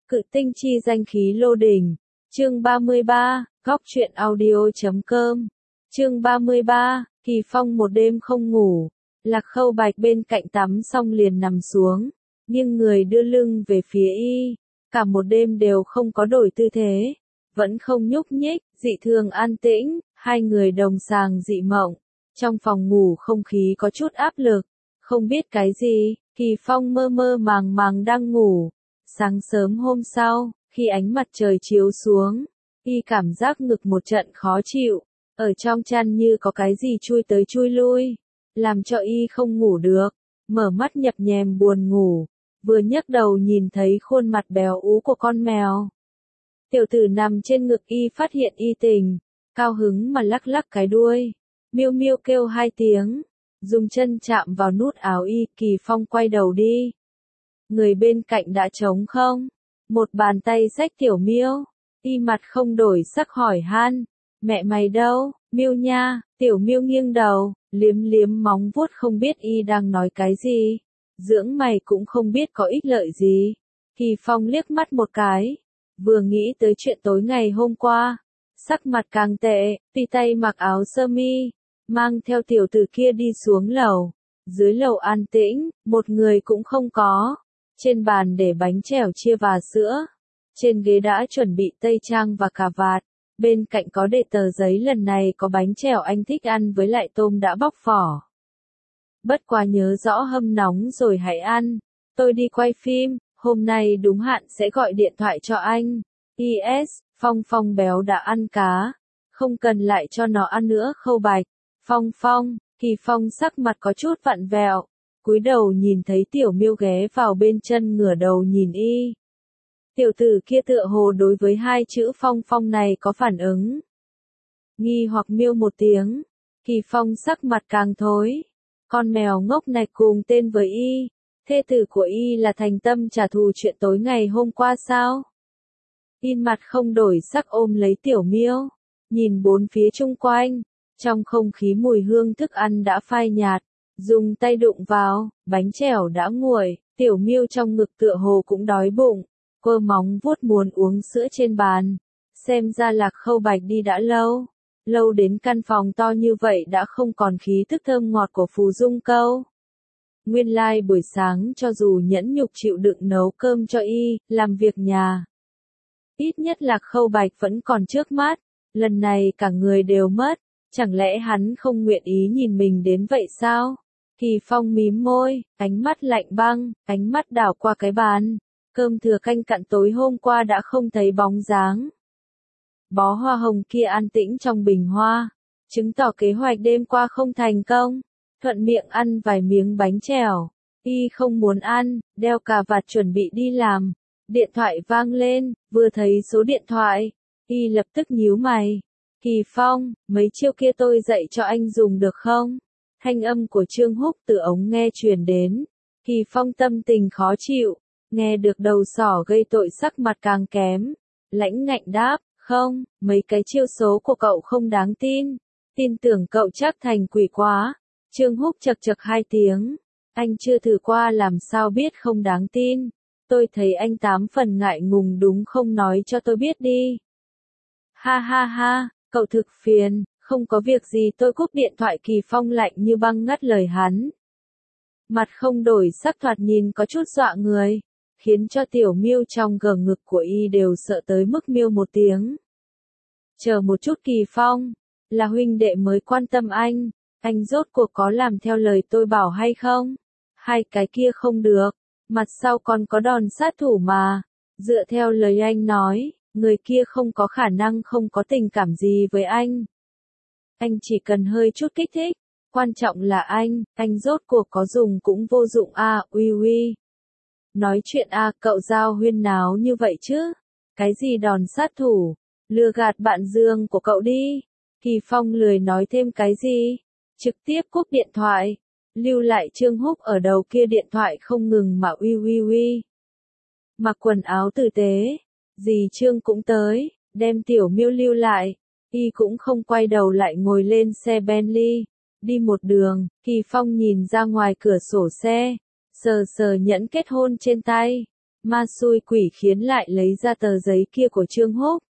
Cự tinh chi danh khí lô đỉnh. Chương 33, góc truyện audio.com. Chương 33, Kỳ Phong một đêm không ngủ. Lạc Khâu Bạch bên cạnh tắm xong liền nằm xuống, nghiêng người đưa lưng về phía y. Cả một đêm đều không có đổi tư thế, vẫn không nhúc nhích, dị thường an tĩnh, hai người đồng sàng dị mộng. Trong phòng ngủ không khí có chút áp lực, không biết cái gì, Kỳ Phong mơ mơ màng màng đang ngủ. Sáng sớm hôm sau, khi ánh mặt trời chiếu xuống, y cảm giác ngực một trận khó chịu, ở trong chăn như có cái gì chui tới chui lui, làm cho y không ngủ được, mở mắt nhập nhèm buồn ngủ, vừa nhấc đầu nhìn thấy khuôn mặt béo ú của con mèo. Tiểu tử nằm trên ngực y phát hiện y tỉnh, cao hứng mà lắc lắc cái đuôi, miêu miêu kêu hai tiếng, dùng chân chạm vào nút áo y. Kỳ Phong quay đầu đi. Người bên cạnh đã trống không? Một bàn tay xách tiểu miêu, y mặt không đổi sắc hỏi han, mẹ mày đâu, miêu nha. Tiểu miêu nghiêng đầu, liếm liếm móng vuốt không biết y đang nói cái gì, dưỡng mày cũng không biết có ích lợi gì. Kỳ Phong liếc mắt một cái, vừa nghĩ tới chuyện tối ngày hôm qua, sắc mặt càng tệ, tùy tay mặc áo sơ mi, mang theo tiểu tử kia đi xuống lầu. Dưới lầu an tĩnh, một người cũng không có. Trên bàn để bánh chèo chia và sữa. Trên ghế đã chuẩn bị tây trang và cà vạt. Bên cạnh có để tờ giấy lần này có bánh chèo anh thích ăn với lại tôm đã bóc vỏ. Bất quá nhớ rõ hâm nóng rồi hãy ăn. Tôi đi quay phim, hôm nay đúng hạn sẽ gọi điện thoại cho anh. Is, Phong béo đã ăn cá. Không cần lại cho nó ăn nữa. Khâu Bạch. Phong, Kỳ Phong sắc mặt có chút vặn vẹo. Cúi đầu nhìn thấy tiểu miêu ghé vào bên chân ngửa đầu nhìn y. Tiểu tử kia tựa hồ đối với hai chữ Phong này có phản ứng. Nghi hoặc miêu một tiếng. Kỳ Phong sắc mặt càng thối. Con mèo ngốc này cùng tên với y. Thê tử của y là thành tâm trả thù chuyện tối ngày hôm qua sao? In mặt không đổi sắc ôm lấy tiểu miêu. Nhìn bốn phía chung quanh. Trong không khí mùi hương thức ăn đã phai nhạt. Dùng tay đụng vào, bánh chèo đã nguội, tiểu miêu trong ngực tựa hồ cũng đói bụng, cơ móng vuốt muốn uống sữa trên bàn. Xem ra Lạc Khâu Bạch đi đã lâu đến căn phòng to như vậy đã không còn khí thức thơm ngọt của Phù Dung Câu. Nguyên lai buổi sáng cho dù nhẫn nhục chịu đựng nấu cơm cho y, làm việc nhà. Ít nhất Lạc Khâu Bạch vẫn còn trước mắt, lần này cả người đều mất, chẳng lẽ hắn không nguyện ý nhìn mình đến vậy sao? Kỳ Phong mím môi, ánh mắt lạnh băng, ánh mắt đảo qua cái bàn. Cơm thừa canh cặn tối hôm qua đã không thấy bóng dáng. Bó hoa hồng kia an tĩnh trong bình hoa, chứng tỏ kế hoạch đêm qua không thành công. Thuận miệng ăn vài miếng bánh chèo, y không muốn ăn, đeo cà vạt chuẩn bị đi làm. Điện thoại vang lên, vừa thấy số điện thoại, y lập tức nhíu mày. Kỳ Phong, mấy chiêu kia tôi dạy cho anh dùng được không? Thanh âm của Trương Húc từ ống nghe truyền đến. Kỳ Phong tâm tình khó chịu, nghe được đầu sỏ gây tội sắc mặt càng kém. Lãnh ngạnh đáp, không, mấy cái chiêu số của cậu không đáng tin. Tin tưởng cậu chắc thành quỷ quá. Trương Húc chật chật hai tiếng. Anh chưa thử qua làm sao biết không đáng tin. Tôi thấy anh 8 phần ngại ngùng đúng không, nói cho tôi biết đi. Ha, cậu thực phiền. Không có việc gì tôi cúp điện thoại. Kỳ Phong lạnh như băng ngắt lời hắn. Mặt không đổi sắc thoạt nhìn có chút dọa người, khiến cho tiểu miêu trong gờ ngực của y đều sợ tới mức miêu một tiếng. Chờ một chút Kỳ Phong, là huynh đệ mới quan tâm anh rốt cuộc có làm theo lời tôi bảo hay không? Hai cái kia không được, mặt sau còn có đòn sát thủ mà, dựa theo lời anh nói, người kia không có khả năng không có tình cảm gì với anh. Anh chỉ cần hơi chút kích thích, quan trọng là anh rốt cuộc có dùng cũng vô dụng à. Uy. Nói chuyện à, cậu giao huyên náo như vậy chứ? Cái gì đòn sát thủ? Lừa gạt bạn Dương của cậu đi. Kỳ Phong lười nói thêm cái gì, trực tiếp cúp điện thoại, lưu lại Trương Húc ở đầu kia điện thoại không ngừng mà uy. Mặc quần áo tử tế, dì Trương cũng tới, đem tiểu miêu lưu lại. Y cũng không quay đầu lại ngồi lên xe Bentley, đi một đường. Kỳ Phong nhìn ra ngoài cửa sổ xe, sờ nhẫn kết hôn trên tay, Ma xui quỷ khiến lại lấy ra tờ giấy kia của Trương Húc.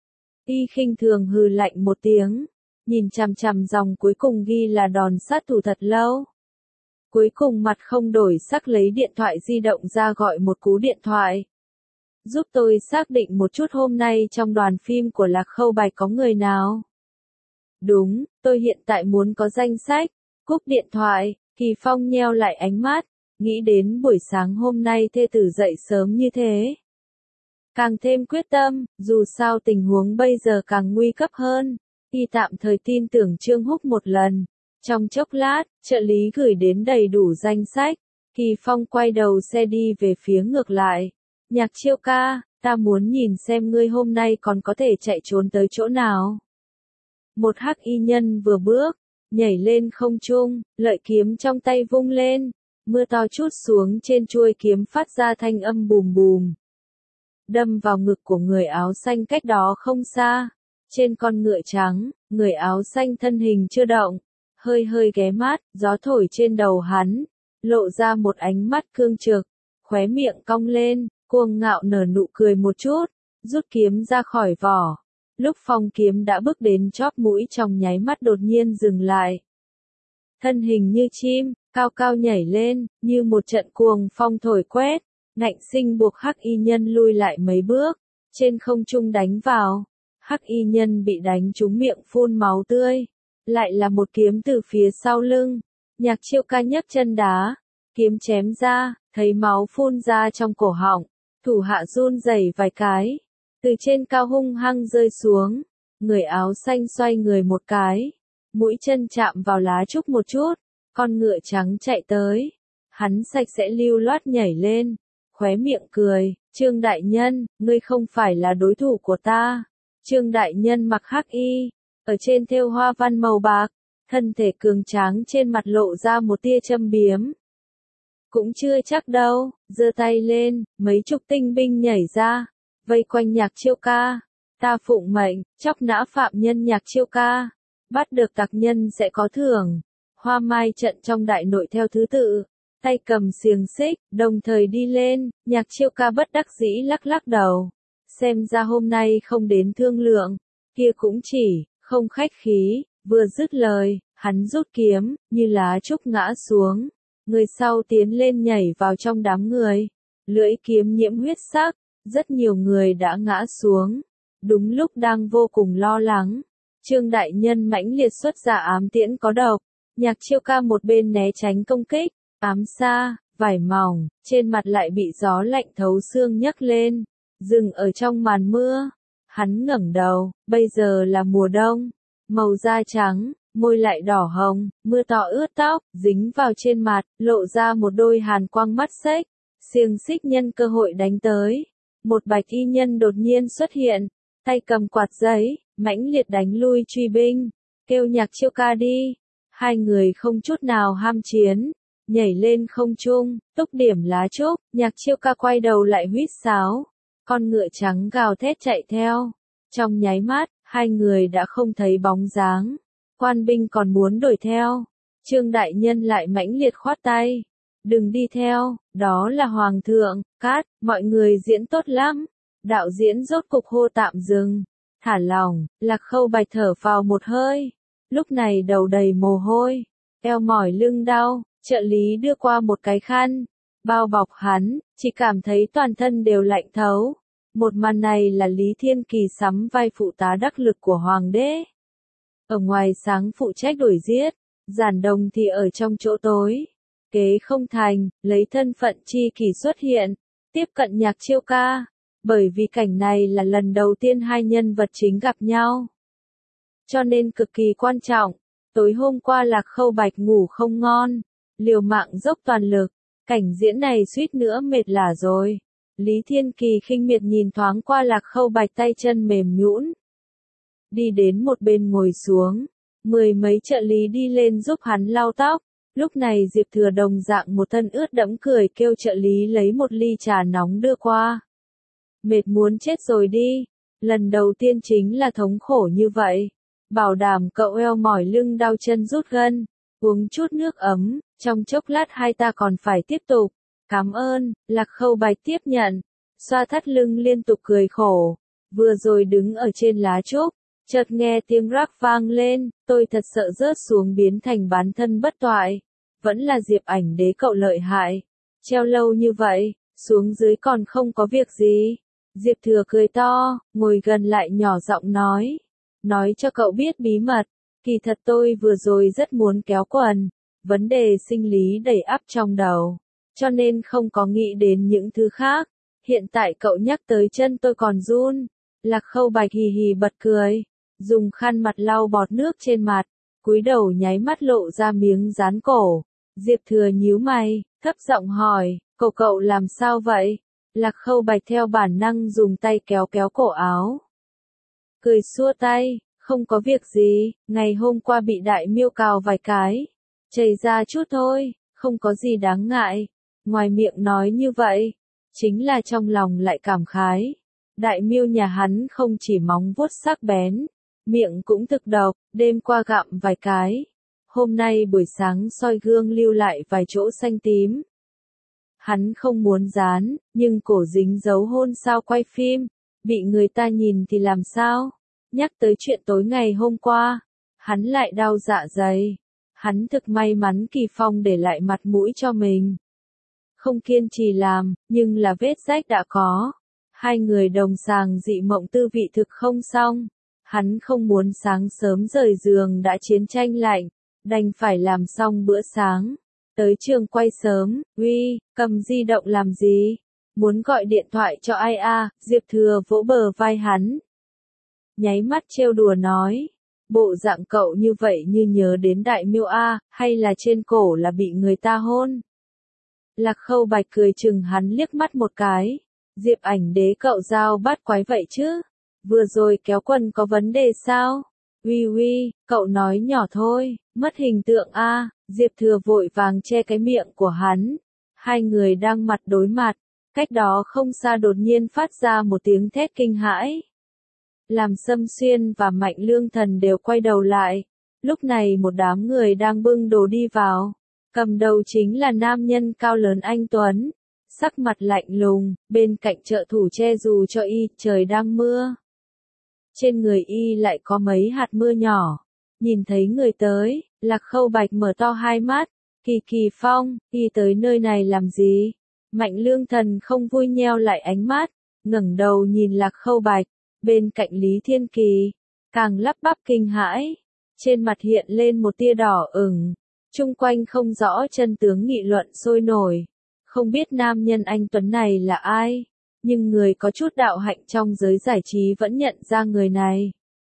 Y khinh thường hừ lạnh một tiếng, nhìn chằm chằm dòng cuối cùng ghi là đòn sát thủ thật lâu. Cuối cùng mặt không đổi sắc lấy điện thoại di động ra gọi một cú điện thoại. Giúp tôi xác định một chút hôm nay trong đoàn phim của Lạc Khâu Bạch có người nào. Đúng, tôi hiện tại muốn có danh sách. Cúp điện thoại, Kỳ Phong nheo lại ánh mắt, nghĩ đến buổi sáng hôm nay thê tử dậy sớm như thế. Càng thêm quyết tâm, dù sao tình huống bây giờ càng nguy cấp hơn. Y tạm thời tin tưởng Trương Húc một lần. Trong chốc lát, trợ lý gửi đến đầy đủ danh sách. Kỳ Phong quay đầu xe đi về phía ngược lại. Nhạc Chiêu ca, ta muốn nhìn xem ngươi hôm nay còn có thể chạy trốn tới chỗ nào. Một hắc y nhân vừa bước, nhảy lên không trung, lợi kiếm trong tay vung lên. Mưa to trút xuống trên chuôi kiếm phát ra thanh âm bùm bùm. Đâm vào ngực của người áo xanh cách đó không xa. Trên con ngựa trắng, người áo xanh thân hình chưa động. Hơi hơi ghé mắt, gió thổi trên đầu hắn. Lộ ra một ánh mắt cương trực. Khóe miệng cong lên, cuồng ngạo nở nụ cười một chút. Rút kiếm ra khỏi vỏ. Lúc phong kiếm đã bước đến chóp mũi trong nháy mắt đột nhiên dừng lại. Thân hình như chim, cao cao nhảy lên, như một trận cuồng phong thổi quét. Ngạnh sinh buộc hắc y nhân lui lại mấy bước, trên không trung đánh vào. Hắc y nhân bị đánh trúng miệng phun máu tươi. Lại là một kiếm từ phía sau lưng. Nhạc Chiêu ca nhấc chân đá, kiếm chém ra, thấy máu phun ra trong cổ họng. Thủ hạ run rẩy vài cái. Từ trên cao hung hăng rơi xuống. Người áo xanh xoay người một cái. Mũi chân chạm vào lá trúc một chút. Con ngựa trắng chạy tới. Hắn sạch sẽ lưu loát nhảy lên. Khóe miệng cười. Trương đại nhân, ngươi không phải là đối thủ của ta. Trương đại nhân mặc hắc y. Ở trên thêu hoa văn màu bạc. Thân thể cường tráng trên mặt lộ ra một tia châm biếm. Cũng chưa chắc đâu. Giơ tay lên, mấy chục tinh binh nhảy ra. Vây quanh Nhạc Chiêu ca. Ta phụng mệnh, chóc nã phạm nhân Nhạc Chiêu ca. Bắt được tặc nhân sẽ có thưởng. Hoa mai trận trong đại nội theo thứ tự. Tay cầm xiềng xích, đồng thời đi lên. Nhạc Chiêu ca bất đắc dĩ lắc lắc đầu. Xem ra hôm nay không đến thương lượng. Kia cũng chỉ, không khách khí. Vừa dứt lời, hắn rút kiếm, như lá trúc ngã xuống. Người sau tiến lên nhảy vào trong đám người. Lưỡi kiếm nhiễm huyết sắc. Rất nhiều người đã ngã xuống. Đúng lúc đang vô cùng lo lắng. Trương đại nhân mãnh liệt xuất ra ám tiễn có độc. Nhạc Chiêu ca một bên né tránh công kích. Ám xa, vải mỏng, trên mặt lại bị gió lạnh thấu xương nhấc lên. Dừng ở trong màn mưa. Hắn ngẩng đầu, bây giờ là mùa đông. Màu da trắng, môi lại đỏ hồng, mưa to ướt tóc, dính vào trên mặt, lộ ra một đôi hàn quang mắt xếch. Xiềng xích nhân cơ hội đánh tới. Một bạch y nhân đột nhiên xuất hiện, tay cầm quạt giấy, mãnh liệt đánh lui truy binh, kêu Nhạc Chiêu ca đi. Hai người không chút nào ham chiến, nhảy lên không trung, túc điểm lá trúc. Nhạc Chiêu ca quay đầu lại huýt sáo, con ngựa trắng gào thét chạy theo. Trong nháy mắt, hai người đã không thấy bóng dáng. Quan binh còn muốn đuổi theo, Trương đại nhân lại mãnh liệt khoát tay. Đừng đi theo, đó là hoàng thượng. Cát, mọi người diễn tốt lắm. Đạo diễn rốt cục hô tạm dừng. Thả lỏng, Lạc Khâu Bạch thở vào một hơi. Lúc này đầu đầy mồ hôi, eo mỏi lưng đau, trợ lý đưa qua một cái khăn, bao bọc hắn, chỉ cảm thấy toàn thân đều lạnh thấu. Một màn này là Lý Thiên Kỳ sắm vai phụ tá đắc lực của hoàng đế. Ở ngoài sáng phụ trách đuổi giết, Giản Đồng thì ở trong chỗ tối. Kế không thành, lấy thân phận chi kỷ xuất hiện, tiếp cận Nhạc Chiêu ca. Bởi vì cảnh này là lần đầu tiên hai nhân vật chính gặp nhau. Cho nên cực kỳ quan trọng. Tối hôm qua Lạc Khâu Bạch ngủ không ngon, liều mạng dốc toàn lực. Cảnh diễn này suýt nữa mệt lả rồi. Lý Thiên Kỳ khinh miệt nhìn thoáng qua Lạc Khâu Bạch tay chân mềm nhũn. Đi đến một bên ngồi xuống. Mười mấy trợ lý đi lên giúp hắn lau tóc. Lúc này Diệp Thừa đồng dạng một thân ướt đẫm cười kêu trợ lý lấy một ly trà nóng đưa qua. Mệt muốn chết rồi đi. Lần đầu tiên chính là thống khổ như vậy. Bảo đảm cậu eo mỏi lưng đau chân rút gân. Uống chút nước ấm, trong chốc lát hai ta còn phải tiếp tục. Cảm ơn, Lạc Khâu Bạch tiếp nhận, xoa thắt lưng liên tục cười khổ. Vừa rồi đứng ở trên lá trúc, chợt nghe tiếng rắc vang lên, tôi thật sợ rớt xuống biến thành bán thân bất toại. Vẫn là Diệp Ảnh Đế cậu lợi hại. Treo lâu như vậy, xuống dưới còn không có việc gì. Diệp Thừa cười to, ngồi gần lại nhỏ giọng nói. Nói cho cậu biết bí mật, kỳ thật tôi vừa rồi rất muốn kéo quần. Vấn đề sinh lý đầy ắp trong đầu, cho nên không có nghĩ đến những thứ khác. Hiện tại cậu nhắc tới chân tôi còn run. Lạc Khâu Bạch hì hì bật cười, dùng khăn mặt lau bọt nước trên mặt, cúi đầu nháy mắt lộ ra miếng dán cổ. Diệp Thừa nhíu mày, thấp giọng hỏi, cậu làm sao vậy? Lạc Khâu Bạch theo bản năng dùng tay kéo kéo cổ áo. Cười xua tay, không có việc gì, ngày hôm qua bị đại miêu cào vài cái. Chảy ra chút thôi, không có gì đáng ngại. Ngoài miệng nói như vậy, chính là trong lòng lại cảm khái. Đại miêu nhà hắn không chỉ móng vuốt sắc bén, miệng cũng thực độc, đêm qua gặm vài cái. Hôm nay buổi sáng soi gương lưu lại vài chỗ xanh tím. Hắn không muốn dán, nhưng cổ dính dấu hôn sao quay phim, bị người ta nhìn thì làm sao? Nhắc tới chuyện tối ngày hôm qua, hắn lại đau dạ dày. Hắn thực may mắn Kỳ Phong để lại mặt mũi cho mình. Không kiên trì làm, nhưng là vết rách đã có. Hai người đồng sàng dị mộng tư vị thực không xong. Hắn không muốn sáng sớm rời giường đã chiến tranh lạnh, đành phải làm xong bữa sáng. Tới trường quay sớm, uy, cầm di động làm gì? Muốn gọi điện thoại cho ai à? Diệp Thừa vỗ bờ vai hắn. Nháy mắt trêu đùa nói. Bộ dạng cậu như vậy như nhớ đến đại miêu a, hay là trên cổ là bị người ta hôn? Lạc Khâu Bạch cười chừng hắn liếc mắt một cái. Diệp Ảnh Đế cậu giao bát quái vậy chứ? Vừa rồi kéo quần có vấn đề sao? Uy, cậu nói nhỏ thôi, mất hình tượng a. Diệp Thừa vội vàng che cái miệng của hắn. Hai người đang mặt đối mặt, cách đó không xa đột nhiên phát ra một tiếng thét kinh hãi. Làm Sâm Xuyên và Mạnh Lương Thần đều quay đầu lại. Lúc này một đám người đang bưng đồ đi vào. Cầm đầu chính là nam nhân cao lớn anh Tuấn. Sắc mặt lạnh lùng, bên cạnh trợ thủ che dù cho y, trời đang mưa. Trên người y lại có mấy hạt mưa nhỏ. Nhìn thấy người tới, Lạc Khâu Bạch mở to hai mắt. Kỳ Phong, y tới nơi này làm gì? Mạnh Lương Thần không vui nheo lại ánh mắt, ngẩng đầu nhìn Lạc Khâu Bạch. Bên cạnh Lý Thiên Kỳ, càng lắp bắp kinh hãi, trên mặt hiện lên một tia đỏ ửng, chung quanh không rõ chân tướng nghị luận sôi nổi, không biết nam nhân anh Tuấn này là ai, nhưng người có chút đạo hạnh trong giới giải trí vẫn nhận ra người này.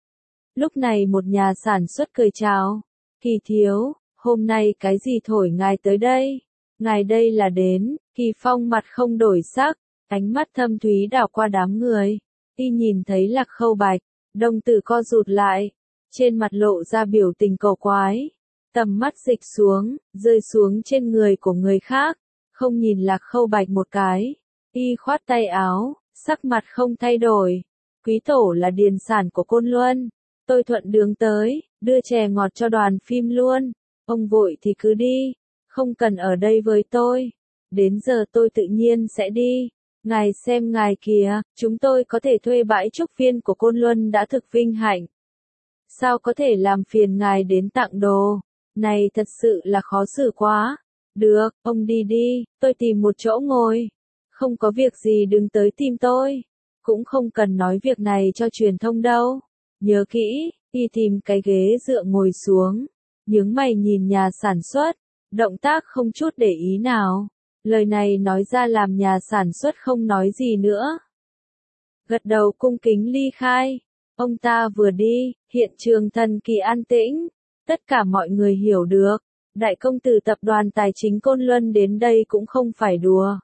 Lúc này một nhà sản xuất cười chào, Kỳ thiếu, hôm nay cái gì thổi ngài tới đây? Ngài đây là đến, Kỳ Phong mặt không đổi sắc, ánh mắt thâm thúy đảo qua đám người. Y nhìn thấy Lạc Khâu Bạch, đồng tử co rụt lại, trên mặt lộ ra biểu tình cầu quái, tầm mắt dịch xuống, rơi xuống trên người của người khác, không nhìn Lạc Khâu Bạch một cái. Y khoát tay áo, sắc mặt không thay đổi. Quý tổ là điền sản của Côn Luân, tôi thuận đường tới, đưa chè ngọt cho đoàn phim luôn. Ông vội thì cứ đi, không cần ở đây với tôi. Đến giờ tôi tự nhiên sẽ đi. Ngài xem ngài kìa, chúng tôi có thể thuê bãi trúc viên của Côn Luân đã thực vinh hạnh. Sao có thể làm phiền ngài đến tặng đồ? Này thật sự là khó xử quá. Được, ông đi đi, tôi tìm một chỗ ngồi. Không có việc gì đừng tới tìm tôi. Cũng không cần nói việc này cho truyền thông đâu. Nhớ kỹ, đi tìm cái ghế dựa ngồi xuống. Nhướng mày nhìn nhà sản xuất, động tác không chút để ý nào. Lời này nói ra làm nhà sản xuất không nói gì nữa. Gật đầu cung kính ly khai. Ông ta vừa đi, hiện trường thần kỳ an tĩnh. Tất cả mọi người hiểu được. Đại công tử tập đoàn tài chính Côn Luân đến đây cũng không phải đùa.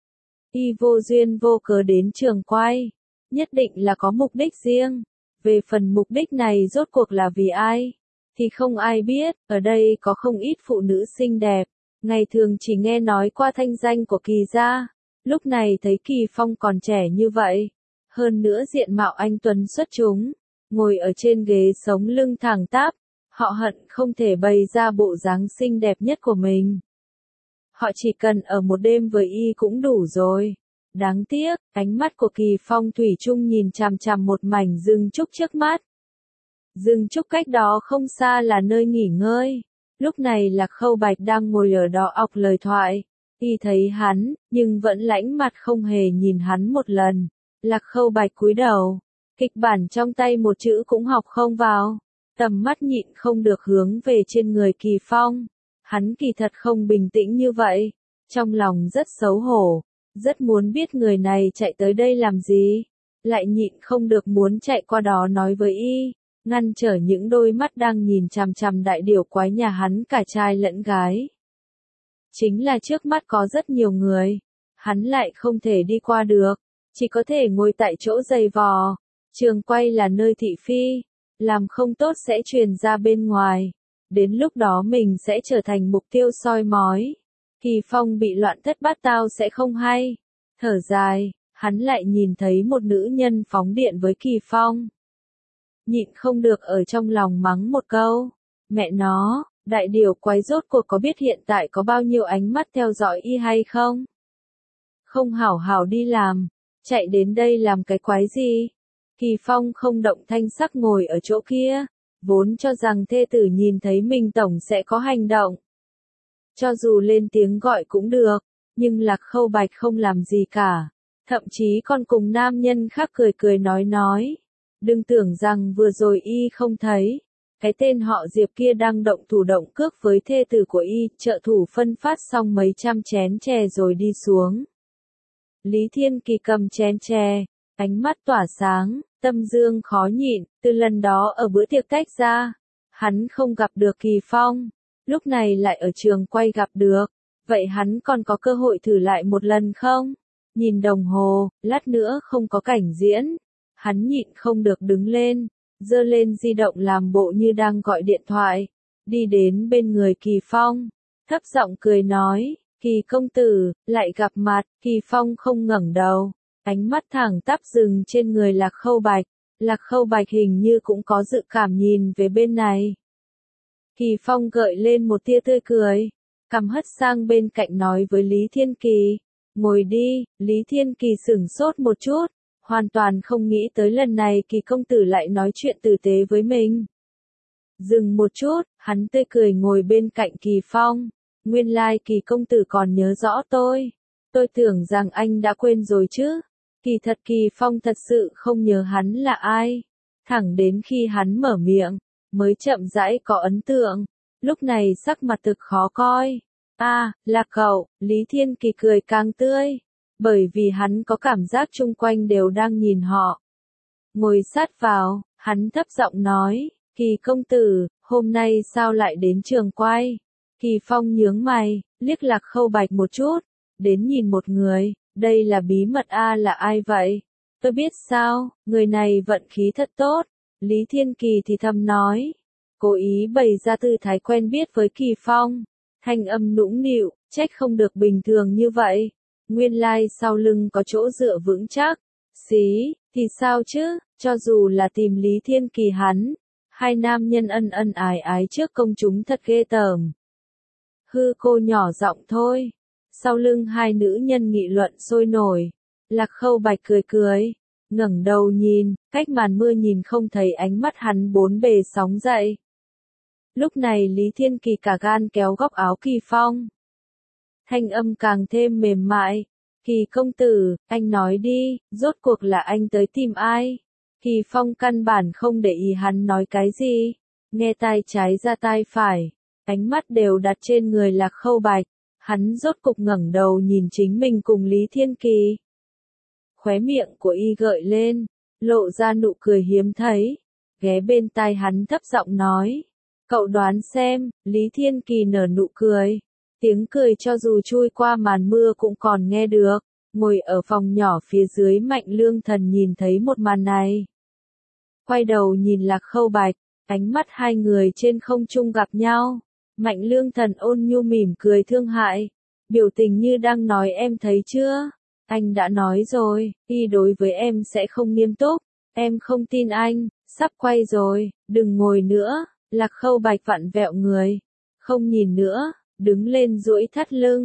Y vô duyên vô cớ đến trường quay. Nhất định là có mục đích riêng. Về phần mục đích này rốt cuộc là vì ai? Thì không ai biết. Ở đây có không ít phụ nữ xinh đẹp. Ngày thường chỉ nghe nói qua thanh danh của Kỳ gia, lúc này thấy Kỳ Phong còn trẻ như vậy, hơn nữa diện mạo anh tuấn xuất chúng, ngồi ở trên ghế sống lưng thẳng tắp, họ hận không thể bày ra bộ dáng xinh đẹp nhất của mình. Họ chỉ cần ở một đêm với y cũng đủ rồi. Đáng tiếc, ánh mắt của Kỳ Phong thủy chung nhìn chằm chằm một mảnh rừng trúc trước mắt. Rừng trúc cách đó không xa là nơi nghỉ ngơi. Lúc này Lạc Khâu Bạch đang ngồi ở đó ọc lời thoại. Y thấy hắn, nhưng vẫn lãnh mặt không hề nhìn hắn một lần. Lạc Khâu Bạch cúi đầu. Kịch bản trong tay một chữ cũng học không vào. Tầm mắt nhịn không được hướng về trên người Kỳ Phong. Hắn kỳ thật không bình tĩnh như vậy. Trong lòng rất xấu hổ. Rất muốn biết người này chạy tới đây làm gì. Lại nhịn không được muốn chạy qua đó nói với y. Ngăn trở những đôi mắt đang nhìn chằm chằm đại điểu quái nhà hắn cả trai lẫn gái. Chính là trước mắt có rất nhiều người. Hắn lại không thể đi qua được. Chỉ có thể ngồi tại chỗ giày vò. Trường quay là nơi thị phi. Làm không tốt sẽ truyền ra bên ngoài. Đến lúc đó mình sẽ trở thành mục tiêu soi mói. Kỳ Phong bị loạn thất bát tao sẽ không hay. Thở dài, hắn lại nhìn thấy một nữ nhân phóng điện với Kỳ Phong. Nhịn không được ở trong lòng mắng một câu. Mẹ nó, đại điều quái rốt cuộc có biết hiện tại có bao nhiêu ánh mắt theo dõi y hay không? Không hảo hảo đi làm, chạy đến đây làm cái quái gì? Kỳ Phong không động thanh sắc ngồi ở chỗ kia, vốn cho rằng thê tử nhìn thấy mình tổng sẽ có hành động. Cho dù lên tiếng gọi cũng được, nhưng Lạc Khâu Bạch không làm gì cả, thậm chí còn cùng nam nhân khác cười cười nói. Đừng tưởng rằng vừa rồi y không thấy, cái tên họ Diệp kia đang động thủ động cước với thê tử của y, trợ thủ phân phát xong mấy trăm chén chè rồi đi xuống. Lý Thiên Kỳ cầm chén chè, ánh mắt tỏa sáng, tâm dương khó nhịn, từ lần đó ở bữa tiệc tách ra, hắn không gặp được Kỳ Phong, lúc này lại ở trường quay gặp được, vậy hắn còn có cơ hội thử lại một lần không? Nhìn đồng hồ, lát nữa không có cảnh diễn, hắn nhịn không được đứng lên, giơ lên di động làm bộ như đang gọi điện thoại, đi đến bên người Kỳ Phong, thấp giọng cười nói, Kỳ công tử, lại gặp mặt, Kỳ Phong không ngẩng đầu. Ánh mắt thẳng tắp dừng trên người Lạc Khâu Bạch, Lạc Khâu Bạch hình như cũng có dự cảm nhìn về bên này. Kỳ Phong gợi lên một tia tươi cười, cằm hất sang bên cạnh nói với Lý Thiên Kỳ, ngồi đi, Lý Thiên Kỳ sửng sốt một chút, hoàn toàn không nghĩ tới lần này Kỳ công tử lại nói chuyện tử tế với mình. Dừng một chút, hắn tươi cười ngồi bên cạnh Kỳ Phong, nguyên lai Kỳ công tử còn nhớ rõ tôi tưởng rằng anh đã quên rồi chứ. Kỳ thật Kỳ Phong thật sự không nhớ hắn là ai. Thẳng đến khi hắn mở miệng, mới chậm rãi có ấn tượng. Lúc này sắc mặt thực khó coi. Là cậu, Lý Thiên Kỳ cười càng tươi. Bởi vì hắn có cảm giác chung quanh đều đang nhìn họ. Ngồi sát vào, hắn thấp giọng nói, Kỳ công tử, hôm nay sao lại đến trường quay? Kỳ Phong nhướng mày, liếc Lạc Khâu Bạch một chút, đến nhìn một người. Đây là bí mật là ai vậy? Tôi biết sao, người này vận khí thật tốt. Lý Thiên Kỳ thì thầm nói. Cố ý bày ra tư thái quen biết với Kỳ Phong. Thanh âm nũng nịu, trách không được bình thường như vậy. Nguyên lai sau lưng có chỗ dựa vững chắc. Xí, thì sao chứ, cho dù là tìm Lý Thiên Kỳ hắn. Hai nam nhân ân ân ái ái trước công chúng thật ghê tởm. Hư cô nhỏ giọng thôi. Sau lưng hai nữ nhân nghị luận sôi nổi, Lạc Khâu Bạch cười, ngẩng đầu nhìn, cách màn mưa nhìn không thấy ánh mắt hắn bốn bề sóng dậy. Lúc này Lý Thiên Kỳ cả gan kéo góc áo Kỳ Phong. Thanh âm càng thêm mềm mại, Kỳ công tử, anh nói đi, rốt cuộc là anh tới tìm ai? Kỳ Phong căn bản không để ý hắn nói cái gì, nghe tai trái ra tai phải, ánh mắt đều đặt trên người Lạc Khâu Bạch. Hắn rốt cục ngẩng đầu nhìn chính mình cùng Lý Thiên Kỳ. Khóe miệng của y gợi lên, lộ ra nụ cười hiếm thấy. Ghé bên tai hắn thấp giọng nói. Cậu đoán xem, Lý Thiên Kỳ nở nụ cười. Tiếng cười cho dù chui qua màn mưa cũng còn nghe được. Ngồi ở phòng nhỏ phía dưới Mạnh Lương Thần nhìn thấy một màn này. Quay đầu nhìn Lạc Khâu Bạch, ánh mắt hai người trên không trung gặp nhau. Mạnh Lương Thần ôn nhu mỉm cười thương hại, biểu tình như đang nói em thấy chưa? Anh đã nói rồi, y đối với em sẽ không nghiêm túc, em không tin anh, sắp quay rồi, đừng ngồi nữa. Lạc Khâu Bạch vặn vẹo người, không nhìn nữa, đứng lên duỗi thắt lưng,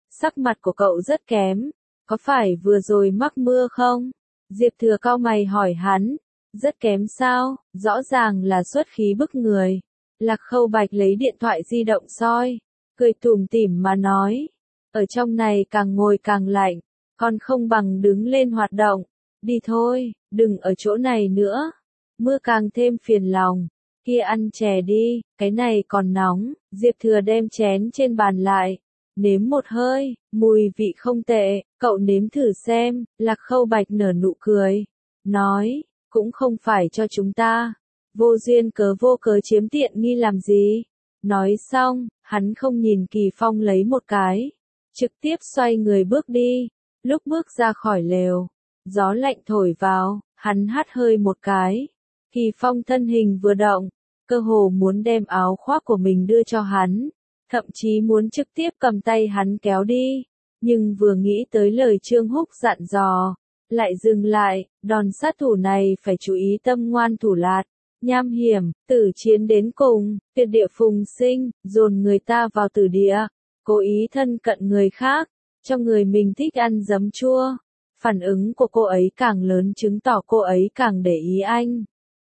Sắc mặt của cậu rất kém, có phải vừa rồi mắc mưa không? Diệp Thừa cau mày hỏi hắn, rất kém sao, rõ ràng là xuất khí bức người. Lạc Khâu Bạch lấy điện thoại di động soi, cười tủm tỉm mà nói, ở trong này càng ngồi càng lạnh, còn không bằng đứng lên hoạt động, đi thôi, đừng ở chỗ này nữa, mưa càng thêm phiền lòng, kia ăn chè đi, cái này còn nóng, Diệp Thừa đem chén trên bàn lại, nếm một hơi, mùi vị không tệ, cậu nếm thử xem, Lạc Khâu Bạch nở nụ cười, nói, cũng không phải cho chúng ta, vô duyên vô cớ chiếm tiện nghi làm gì. Nói xong, hắn không nhìn Kỳ Phong lấy một cái, trực tiếp xoay người bước đi, lúc bước ra khỏi lều, gió lạnh thổi vào, hắn hắt hơi một cái, Kỳ Phong thân hình vừa động, cơ hồ muốn đem áo khoác của mình đưa cho hắn, thậm chí muốn trực tiếp cầm tay hắn kéo đi, nhưng vừa nghĩ tới lời Trương Húc dặn dò, lại dừng lại, đòn sát thủ này phải chú ý tâm ngoan thủ lạt, nham hiểm, tử chiến đến cùng, tuyệt địa phùng sinh, dồn người ta vào tử địa, cố ý thân cận người khác, cho người mình thích ăn giấm chua. Phản ứng của cô ấy càng lớn chứng tỏ cô ấy càng để ý anh.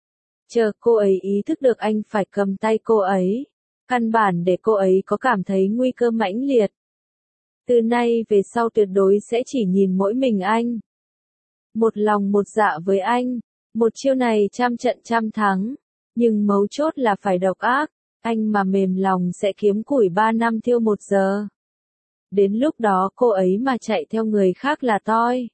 Chờ cô ấy ý thức được anh phải cầm tay cô ấy, căn bản để cô ấy có cảm thấy nguy cơ mãnh liệt. Từ nay về sau tuyệt đối sẽ chỉ nhìn mỗi mình anh. Một lòng một dạ với anh, một chiêu này trăm trận trăm thắng, nhưng mấu chốt là phải độc ác, anh mà mềm lòng sẽ kiếm củi 3 năm thiêu 1 giờ. Đến lúc đó cô ấy mà chạy theo người khác là toi.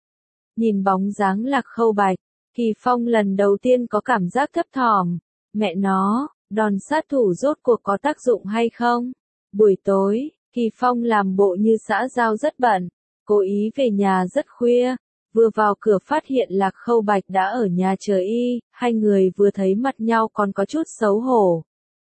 Nhìn bóng dáng Lạc Khâu Bạch, Kỳ Phong lần đầu tiên có cảm giác thấp thỏm, mẹ nó, đòn sát thủ rốt cuộc có tác dụng hay không? Buổi tối, Kỳ Phong làm bộ như xã giao rất bận, cố ý về nhà rất khuya, vừa vào cửa phát hiện Lạc Khâu Bạch đã ở nhà chờ y, hai người vừa thấy mặt nhau còn có chút xấu hổ.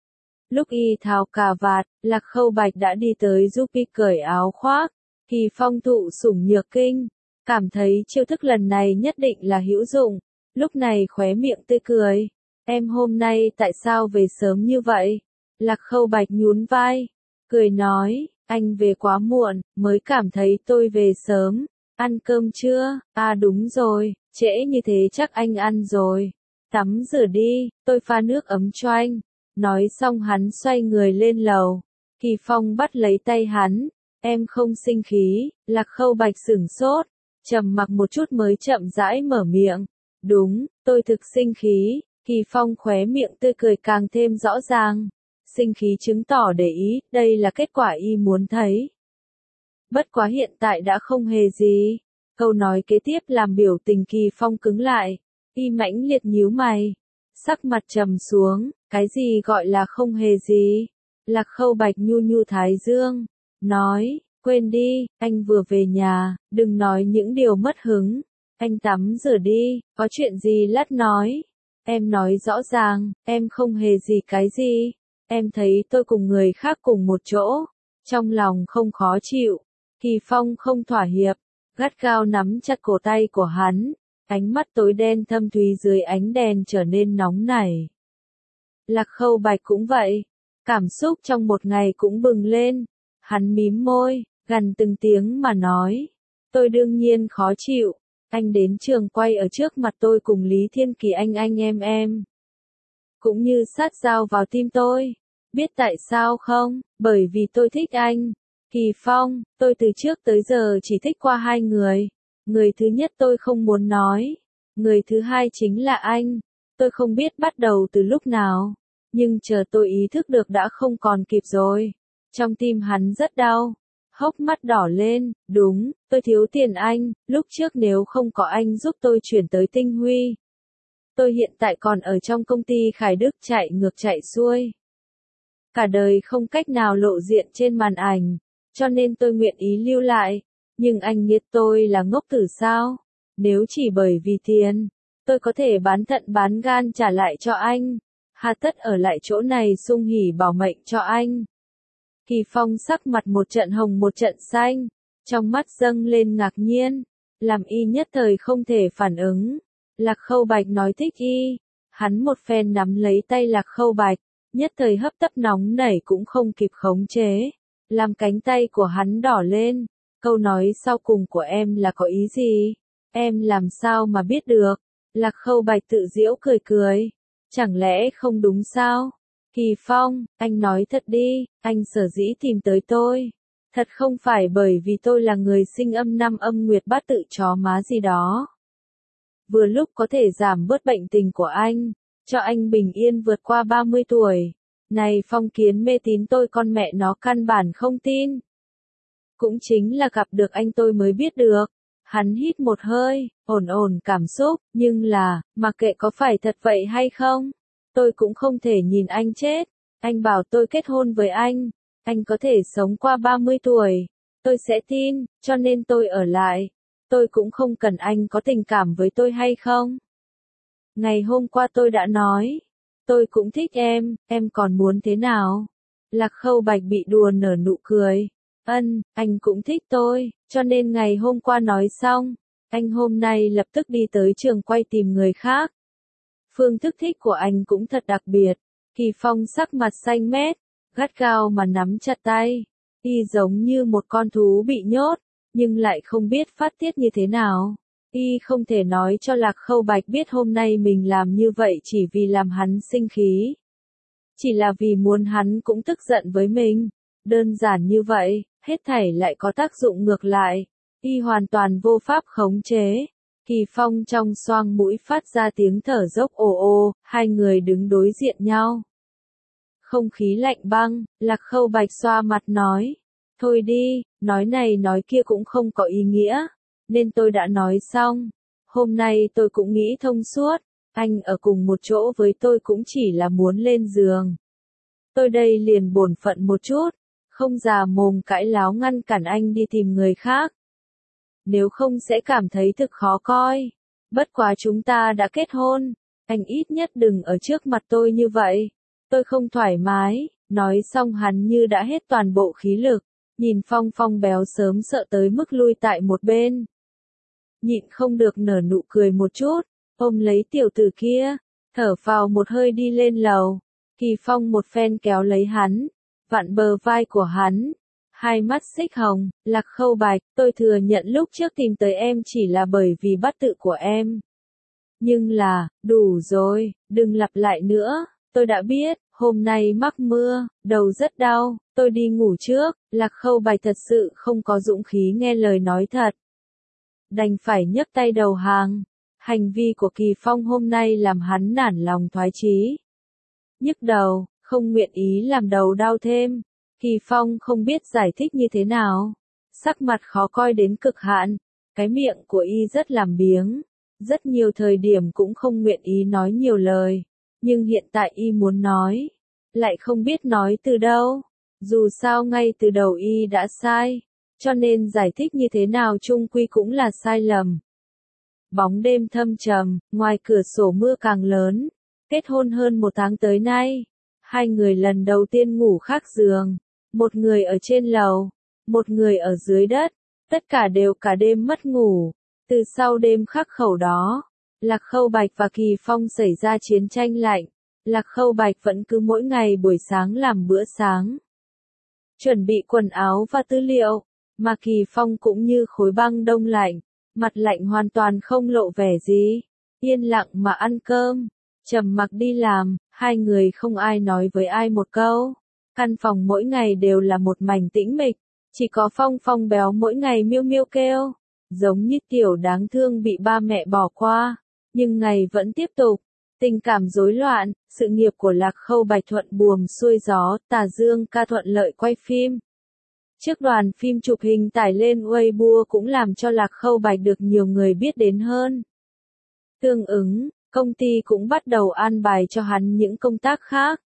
Lúc y tháo cà vạt, Lạc Khâu Bạch đã đi tới giúp y cởi áo khoác, Kỳ Phong thụ sủng nhược kinh, cảm thấy chiêu thức lần này nhất định là hữu dụng, lúc này khóe miệng tươi cười, em hôm nay tại sao về sớm như vậy? Lạc Khâu Bạch nhún vai, cười nói, anh về quá muộn, mới cảm thấy tôi về sớm. Ăn cơm chưa? À đúng rồi, trễ như thế chắc anh ăn rồi. Tắm rửa đi, tôi pha nước ấm cho anh. Nói xong hắn xoay người lên lầu. Kỳ Phong bắt lấy tay hắn. Em không sinh khí, Lạc Khâu Bạch sửng sốt. Trầm mặc một chút mới chậm rãi mở miệng. Đúng, tôi thực sinh khí. Kỳ Phong khóe miệng tươi cười càng thêm rõ ràng. Sinh khí chứng tỏ để ý, đây là kết quả y muốn thấy. Bất quá hiện tại đã không hề gì. Câu nói kế tiếp làm biểu tình Kỳ Phong cứng lại. Y mãnh liệt nhíu mày. Sắc mặt trầm xuống, cái gì gọi là không hề gì? Lạc Khâu Bạch nhu nhu thái dương. Nói, quên đi, anh vừa về nhà, đừng nói những điều mất hứng. Anh tắm rửa đi, có chuyện gì lát nói. Em nói rõ ràng, em không hề gì cái gì. Em thấy tôi cùng người khác cùng một chỗ. Trong lòng không khó chịu. Kỳ Phong không thỏa hiệp, gắt gao nắm chặt cổ tay của hắn, ánh mắt tối đen thâm thúy dưới ánh đèn trở nên nóng nảy. Lạc Khâu Bạch cũng vậy, cảm xúc trong một ngày cũng bừng lên, hắn mím môi, gằn từng tiếng mà nói, tôi đương nhiên khó chịu, anh đến trường quay ở trước mặt tôi cùng Lý Thiên Kỳ anh em. Cũng như sát dao vào tim tôi, biết tại sao không, bởi vì tôi thích anh. Kỳ Phong, tôi từ trước tới giờ chỉ thích qua hai người. Người thứ nhất tôi không muốn nói. Người thứ hai chính là anh. Tôi không biết bắt đầu từ lúc nào. Nhưng chờ tôi ý thức được đã không còn kịp rồi. Trong tim hắn rất đau. Hốc mắt đỏ lên, đúng, tôi thiếu tiền anh. Lúc trước nếu không có anh giúp tôi chuyển tới Tinh Huy. Tôi hiện tại còn ở trong công ty Khải Đức chạy ngược chạy xuôi. Cả đời không cách nào lộ diện trên màn ảnh. Cho nên tôi nguyện ý lưu lại, nhưng anh biết tôi là ngốc tử sao? Nếu chỉ bởi vì tiền, tôi có thể bán thận bán gan trả lại cho anh, hà tất ở lại chỗ này sung hỉ bảo mệnh cho anh. Kỳ Phong sắc mặt một trận hồng một trận xanh, trong mắt dâng lên ngạc nhiên, làm y nhất thời không thể phản ứng. Lạc Khâu Bạch nói thích y, hắn một phen nắm lấy tay Lạc Khâu Bạch, nhất thời hấp tấp nóng nảy cũng không kịp khống chế. làm cánh tay của hắn đỏ lên. Câu nói sau cùng của em là có ý gì? Em làm sao mà biết được? Lạc Khâu Bạch tự giễu cười cười. Chẳng lẽ không đúng sao? Kỳ Phong, anh nói thật đi, anh sở dĩ tìm tới tôi. Thật không phải bởi vì tôi là người sinh âm năm âm nguyệt bát tự chó má gì đó. Vừa lúc có thể giảm bớt bệnh tình của anh, cho anh bình yên vượt qua 30 tuổi. Này phong kiến mê tín tôi con mẹ nó căn bản không tin. Cũng chính là gặp được anh tôi mới biết được. Hắn hít một hơi, ổn ổn cảm xúc, nhưng là, mặc kệ có phải thật vậy hay không, tôi cũng không thể nhìn anh chết. Anh bảo tôi kết hôn với anh có thể sống qua 30 tuổi, tôi sẽ tin, cho nên tôi ở lại. Tôi cũng không cần anh có tình cảm với tôi hay không. Ngày hôm qua tôi đã nói, tôi cũng thích em còn muốn thế nào? Lạc Khâu Bạch bị đùa nở nụ cười. Anh cũng thích tôi, cho nên ngày hôm qua nói xong, anh hôm nay lập tức đi tới trường quay tìm người khác. Phương thức thích của anh cũng thật đặc biệt. Kỳ Phong sắc mặt xanh mét, gắt gao mà nắm chặt tay. Y giống như một con thú bị nhốt, nhưng lại không biết phát tiết như thế nào. Y không thể nói cho Lạc Khâu Bạch biết hôm nay mình làm như vậy chỉ vì làm hắn sinh khí. Chỉ là vì muốn hắn cũng tức giận với mình. Đơn giản như vậy, hết thảy lại có tác dụng ngược lại. Y hoàn toàn vô pháp khống chế. Kỳ Phong trong xoang mũi phát ra tiếng thở dốc ồ ồ, hai người đứng đối diện nhau. Không khí lạnh băng, Lạc Khâu Bạch xoa mặt nói. Thôi đi, nói này nói kia cũng không có ý nghĩa. Nên tôi đã nói xong. Hôm nay tôi cũng nghĩ thông suốt. Anh ở cùng một chỗ với tôi cũng chỉ là muốn lên giường. Tôi đây liền bổn phận một chút. Không già mồm cãi láo ngăn cản anh đi tìm người khác. Nếu không sẽ cảm thấy thực khó coi. Bất quá chúng ta đã kết hôn. Anh ít nhất đừng ở trước mặt tôi như vậy. Tôi không thoải mái. Nói xong hắn như đã hết toàn bộ khí lực. Nhìn Phong Phong béo sớm sợ tới mức lui tại một bên. Nhịn không được nở nụ cười một chút. Ôm lấy tiểu tử kia. Thở phào một hơi đi lên lầu. Kỳ Phong một phen kéo lấy hắn. Vặn bờ vai của hắn. Hai mắt xích hồng, Lạc Khâu Bạch, tôi thừa nhận lúc trước tìm tới em chỉ là bởi vì bát tự của em. Nhưng là, đủ rồi, đừng lặp lại nữa, tôi đã biết, hôm nay mắc mưa, đầu rất đau, tôi đi ngủ trước. Lạc Khâu Bạch thật sự không có dũng khí nghe lời nói thật. Đành phải nhấc tay đầu hàng. Hành vi của Kỳ Phong hôm nay làm hắn nản lòng thoái chí. Nhức đầu, không nguyện ý làm đầu đau thêm. Kỳ Phong không biết giải thích như thế nào. Sắc mặt khó coi đến cực hạn. Cái miệng của y rất làm biếng. Rất nhiều thời điểm cũng không nguyện ý nói nhiều lời. Nhưng hiện tại y muốn nói. Lại không biết nói từ đâu. Dù sao ngay từ đầu y đã sai. Cho nên giải thích như thế nào chung quy cũng là sai lầm. Bóng đêm thâm trầm, ngoài cửa sổ mưa càng lớn. Kết hôn hơn 1 tháng tới nay. Hai người lần đầu tiên ngủ khác giường. Một người ở trên lầu, một người ở dưới đất, tất cả đều cả đêm mất ngủ. Từ sau đêm khắc khẩu đó, Lạc Khâu Bạch và Kỳ Phong xảy ra chiến tranh lạnh. Lạc Khâu Bạch vẫn cứ mỗi ngày buổi sáng làm bữa sáng, chuẩn bị quần áo và tư liệu, mà Kỳ Phong cũng như khối băng đông lạnh, mặt lạnh hoàn toàn không lộ vẻ gì, yên lặng mà ăn cơm, trầm mặc đi làm, hai người không ai nói với ai một câu. Căn phòng mỗi ngày đều là một mảnh tĩnh mịch, chỉ có Phong Phong béo mỗi ngày miêu miêu kêu, giống như tiểu đáng thương bị ba mẹ bỏ qua, nhưng ngày vẫn tiếp tục, tình cảm rối loạn, sự nghiệp của Lạc Khâu Bạch thuận buồm xuôi gió, Tà Dương ca thuận lợi quay phim. Trước đoàn phim chụp hình tải lên Weibo cũng làm cho Lạc Khâu Bạch được nhiều người biết đến hơn. Tương ứng, công ty cũng bắt đầu an bài cho hắn những công tác khác.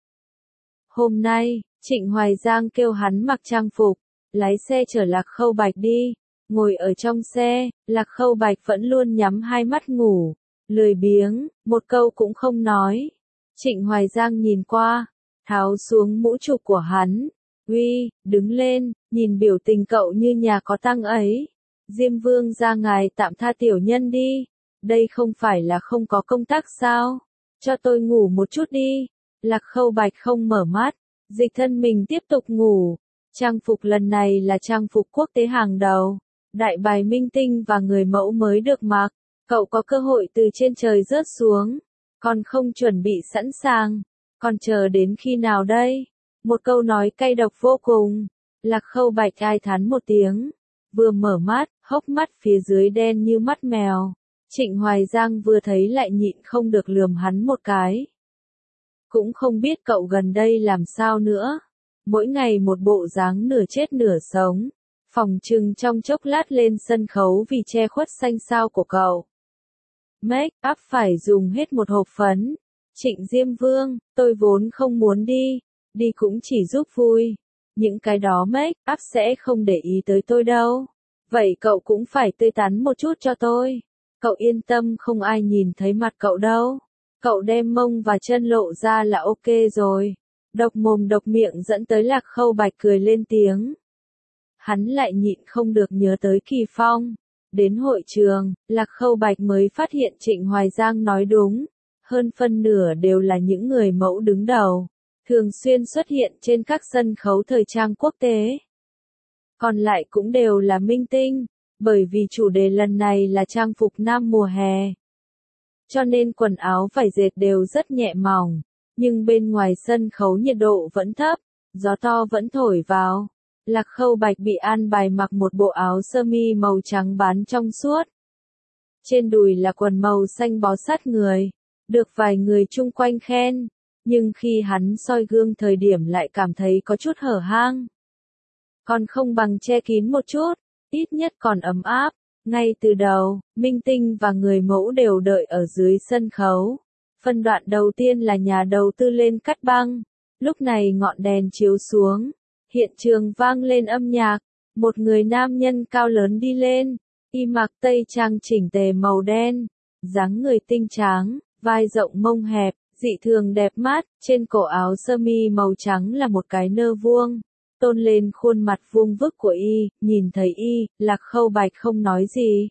Hôm nay, Trịnh Hoài Giang kêu hắn mặc trang phục, lái xe chở Lạc Khâu Bạch đi. Ngồi ở trong xe, Lạc Khâu Bạch vẫn luôn nhắm hai mắt ngủ, lười biếng, một câu cũng không nói. Trịnh Hoài Giang nhìn qua, tháo xuống mũ trùm của hắn. Uy, đứng lên, nhìn biểu tình cậu như nhà có tang ấy. Diêm Vương ra ngài tạm tha tiểu nhân đi. Đây không phải là không có công tác sao? Cho tôi ngủ một chút đi. Lạc Khâu Bạch không mở mắt, dịch thân mình tiếp tục ngủ. Trang phục lần này là trang phục quốc tế hàng đầu. Đại bài minh tinh và người mẫu mới được mặc. Cậu có cơ hội từ trên trời rớt xuống. Còn không chuẩn bị sẵn sàng. Còn chờ đến khi nào đây? Một câu nói cay độc vô cùng. Lạc Khâu Bạch ai thán một tiếng. Vừa mở mắt, hốc mắt phía dưới đen như mắt mèo. Trịnh Hoài Giang vừa thấy lại nhịn không được lườm hắn một cái. Cũng không biết cậu gần đây làm sao nữa. Mỗi ngày một bộ dáng nửa chết nửa sống. Phòng trừng trong chốc lát lên sân khấu vì che khuất xanh xao của cậu. Make up phải dùng hết một hộp phấn. Trịnh Diêm Vương, tôi vốn không muốn đi. Đi cũng chỉ giúp vui. Những cái đó make up sẽ không để ý tới tôi đâu. Vậy cậu cũng phải tươi tắn một chút cho tôi. Cậu yên tâm không ai nhìn thấy mặt cậu đâu. Cậu đem mông và chân lộ ra là ok rồi. Độc mồm độc miệng dẫn tới Lạc Khâu Bạch cười lên tiếng. Hắn lại nhịn không được nhớ tới Kỳ Phong. Đến hội trường, Lạc Khâu Bạch mới phát hiện Trịnh Hoài Giang nói đúng. Hơn phân nửa đều là những người mẫu đứng đầu. Thường xuyên xuất hiện trên các sân khấu thời trang quốc tế. Còn lại cũng đều là minh tinh. Bởi vì chủ đề lần này là trang phục nam mùa hè. Cho nên quần áo vải dệt đều rất nhẹ mỏng. Nhưng bên ngoài sân khấu nhiệt độ vẫn thấp. Gió to vẫn thổi vào. Lạc Khâu Bạch bị an bài mặc một bộ áo sơ mi màu trắng bán trong suốt. Trên đùi là quần màu xanh bó sát người. Được vài người chung quanh khen. Nhưng khi hắn soi gương thời điểm lại cảm thấy có chút hở hang. Còn không bằng che kín một chút. Ít nhất còn ấm áp. Ngay từ đầu, minh tinh và người mẫu đều đợi ở dưới sân khấu. Phân đoạn đầu tiên là nhà đầu tư lên cắt băng. Lúc này ngọn đèn chiếu xuống. Hiện trường vang lên âm nhạc. Một người nam nhân cao lớn đi lên. Y mặc tây trang chỉnh tề màu đen. Dáng người tinh tráng, vai rộng mông hẹp, dị thường đẹp mắt. Trên cổ áo sơ mi màu trắng là một cái nơ vuông. Tôn lên khuôn mặt vuông vức của y, nhìn thấy y, Lạc Khâu Bạch không nói gì.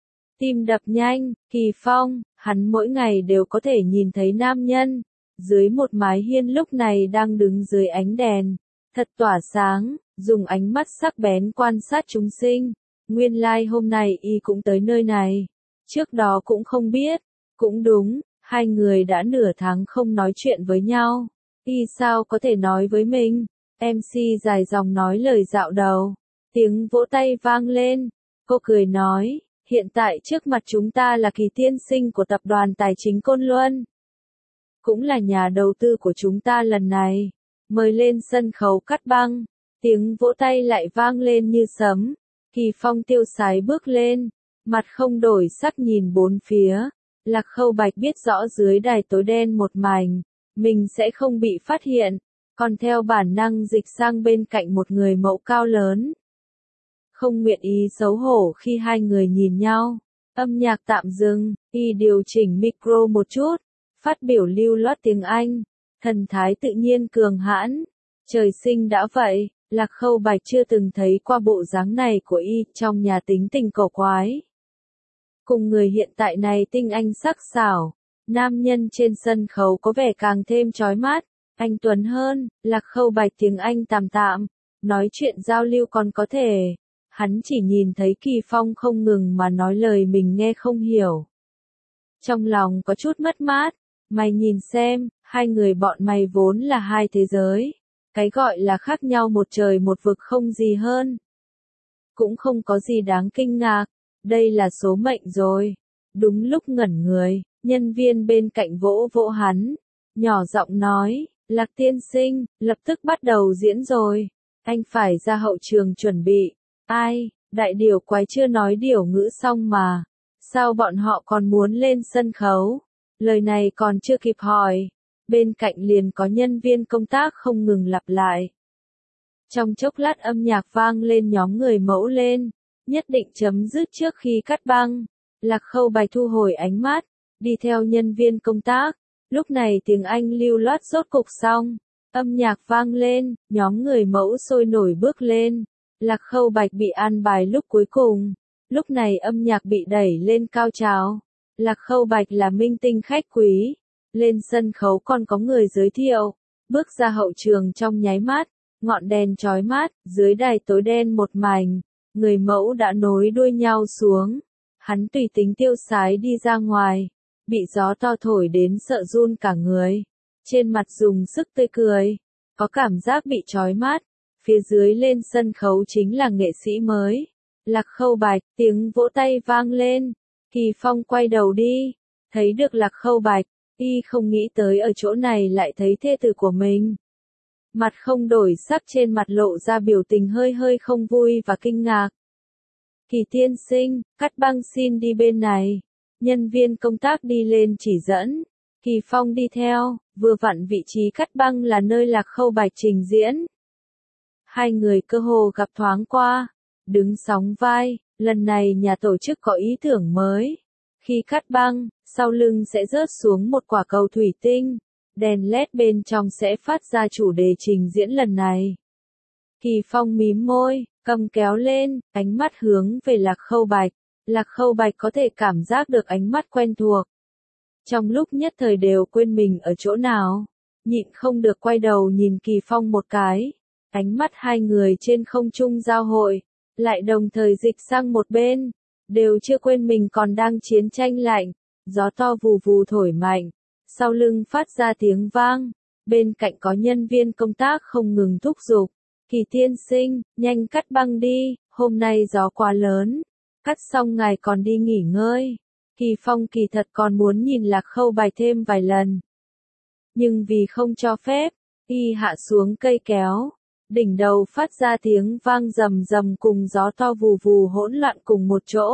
Tim đập nhanh, Kỳ Phong, hắn mỗi ngày đều có thể nhìn thấy nam nhân. Dưới một mái hiên lúc này đang đứng dưới ánh đèn. Thật tỏa sáng, dùng ánh mắt sắc bén quan sát chúng sinh. Nguyên lai hôm nay y cũng tới nơi này. Trước đó cũng không biết. Cũng đúng, hai người đã nửa tháng không nói chuyện với nhau. Y sao có thể nói với mình? MC dài dòng nói lời dạo đầu. Tiếng vỗ tay vang lên. Cô cười nói, hiện tại trước mặt chúng ta là Kỳ tiên sinh của tập đoàn tài chính Côn Luân. Cũng là nhà đầu tư của chúng ta lần này. Mời lên sân khấu cắt băng. Tiếng vỗ tay lại vang lên như sấm. Kỳ Phong tiêu sái bước lên. Mặt không đổi sắc nhìn bốn phía. Lạc Khâu Bạch biết rõ dưới đài tối đen một mảnh. Mình sẽ không bị phát hiện. Còn theo bản năng dịch sang bên cạnh một người mẫu cao lớn. Không nguyện ý xấu hổ khi hai người nhìn nhau. Âm nhạc tạm dừng, y điều chỉnh micro một chút. Phát biểu lưu loát tiếng Anh. Thần thái tự nhiên cường hãn. Trời sinh đã vậy, Lạc Khâu Bạch chưa từng thấy qua bộ dáng này của y trong nhà tính tình cổ quái. Cùng người hiện tại này tinh anh sắc sảo. Nam nhân trên sân khấu có vẻ càng thêm chói mắt. Anh Tuấn hơn, Lạc Khâu Bạch tiếng Anh tạm tạm, nói chuyện giao lưu còn có thể. Hắn chỉ nhìn thấy Kỳ Phong không ngừng mà nói lời mình nghe không hiểu. Trong lòng có chút mất mát, mày nhìn xem, hai người bọn mày vốn là hai thế giới. Cái gọi là khác nhau một trời một vực không gì hơn. Cũng không có gì đáng kinh ngạc, đây là số mệnh rồi. Đúng lúc ngẩn người, nhân viên bên cạnh vỗ vỗ hắn, nhỏ giọng nói. Lạc tiên sinh, lập tức bắt đầu diễn rồi. Anh phải ra hậu trường chuẩn bị. Ai, đại điểu quái chưa nói điểu ngữ xong mà. Sao bọn họ còn muốn lên sân khấu? Lời này còn chưa kịp hỏi. Bên cạnh liền có nhân viên công tác không ngừng lặp lại. Trong chốc lát âm nhạc vang lên nhóm người mẫu lên. Nhất định chấm dứt trước khi cắt băng. Lạc Khâu Bạch thu hồi ánh mắt. Đi theo nhân viên công tác. Lúc này tiếng Anh lưu loát rốt cục xong, âm nhạc vang lên, nhóm người mẫu sôi nổi bước lên. Lạc Khâu Bạch bị an bài lúc cuối cùng, lúc này âm nhạc bị đẩy lên cao trào. Lạc Khâu Bạch là minh tinh khách quý, lên sân khấu còn có người giới thiệu, bước ra hậu trường trong nháy mắt, ngọn đèn chói mắt, dưới đài tối đen một mảnh, người mẫu đã nối đuôi nhau xuống. Hắn tùy tính tiêu sái đi ra ngoài, bị gió to thổi đến sợ run cả người. Trên mặt dùng sức tươi cười, có cảm giác bị chói mắt. Phía dưới lên sân khấu chính là nghệ sĩ mới. Lạc Khâu Bạch, tiếng vỗ tay vang lên. Kỳ Phong quay đầu đi, thấy được Lạc Khâu Bạch, y không nghĩ tới ở chỗ này lại thấy thê tử của mình. Mặt không đổi sắc, trên mặt lộ ra biểu tình hơi hơi không vui và kinh ngạc. Kỳ tiên sinh, Cát Băng xin đi bên này. Nhân viên công tác đi lên chỉ dẫn. Kỳ Phong đi theo, vừa vặn vị trí Cát Băng là nơi Lạc Khâu Bạch trình diễn. Hai người cơ hồ gặp thoáng qua, đứng sóng vai, lần này nhà tổ chức có ý tưởng mới. Khi Cát Băng, sau lưng sẽ rớt xuống một quả cầu thủy tinh, đèn LED bên trong sẽ phát ra chủ đề trình diễn lần này. Kỳ Phong mím môi, cầm kéo lên, ánh mắt hướng về Lạc Khâu Bạch. Lạc Khâu Bạch có thể cảm giác được ánh mắt quen thuộc. Trong lúc nhất thời đều quên mình ở chỗ nào, nhịn không được quay đầu nhìn Kỳ Phong một cái. Ánh mắt hai người trên không trung giao hội, lại đồng thời dịch sang một bên, đều chưa quên mình còn đang chiến tranh lạnh. Gió to vù vù thổi mạnh, sau lưng phát ra tiếng vang, bên cạnh có nhân viên công tác không ngừng thúc giục. Kỳ tiên sinh, nhanh cắt băng đi, hôm nay gió quá lớn, cắt xong ngài còn đi nghỉ ngơi. Kỳ Phong kỳ thật còn muốn nhìn Lạc Khâu Bạch thêm vài lần. Nhưng vì không cho phép, y hạ xuống cây kéo, đỉnh đầu phát ra tiếng vang rầm rầm cùng gió to vù vù hỗn loạn cùng một chỗ.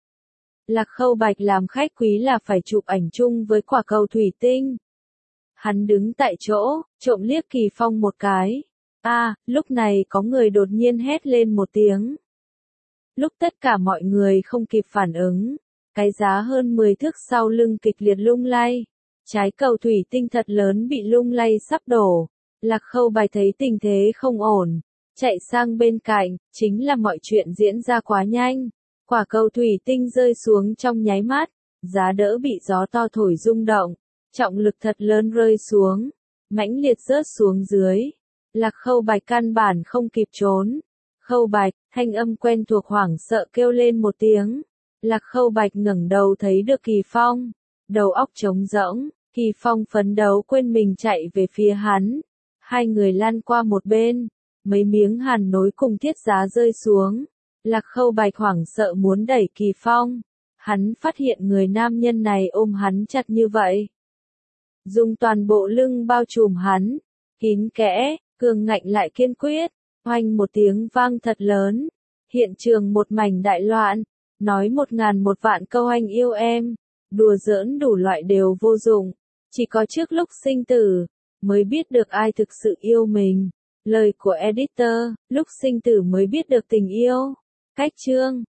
Lạc Khâu Bạch làm khách quý là phải chụp ảnh chung với quả cầu thủy tinh. Hắn đứng tại chỗ, trộm liếc Kỳ Phong một cái. Lúc này có người đột nhiên hét lên một tiếng. Lúc tất cả mọi người không kịp phản ứng, cái giá hơn 10 thước sau lưng kịch liệt lung lay. Trái cầu thủy tinh thật lớn bị lung lay sắp đổ. Lạc Khâu Bạch thấy tình thế không ổn, chạy sang bên cạnh, chính là mọi chuyện diễn ra quá nhanh. Quả cầu thủy tinh rơi xuống trong nháy mắt, giá đỡ bị gió to thổi rung động, trọng lực thật lớn rơi xuống, mãnh liệt rớt xuống dưới. Lạc Khâu Bạch căn bản không kịp trốn. Khâu Bạch, thanh âm quen thuộc hoảng sợ kêu lên một tiếng. Lạc Khâu Bạch ngẩng đầu thấy được Kỳ Phong, đầu óc trống rỗng. Kỳ Phong phấn đấu quên mình chạy về phía hắn. Hai người lăn qua một bên, mấy miếng hàn nối cùng thiết giá rơi xuống. Lạc Khâu Bạch hoảng sợ muốn đẩy Kỳ Phong. Hắn phát hiện người nam nhân này ôm hắn chặt như vậy, dùng toàn bộ lưng bao trùm hắn, kín kẽ, cường ngạnh lại kiên quyết. Oanh một tiếng vang thật lớn, hiện trường một mảnh đại loạn, nói 1000 một vạn câu anh yêu em, đùa giỡn đủ loại đều vô dụng, chỉ có trước lúc sinh tử mới biết được ai thực sự yêu mình. Lời của editor, lúc sinh tử mới biết được tình yêu. Cách chương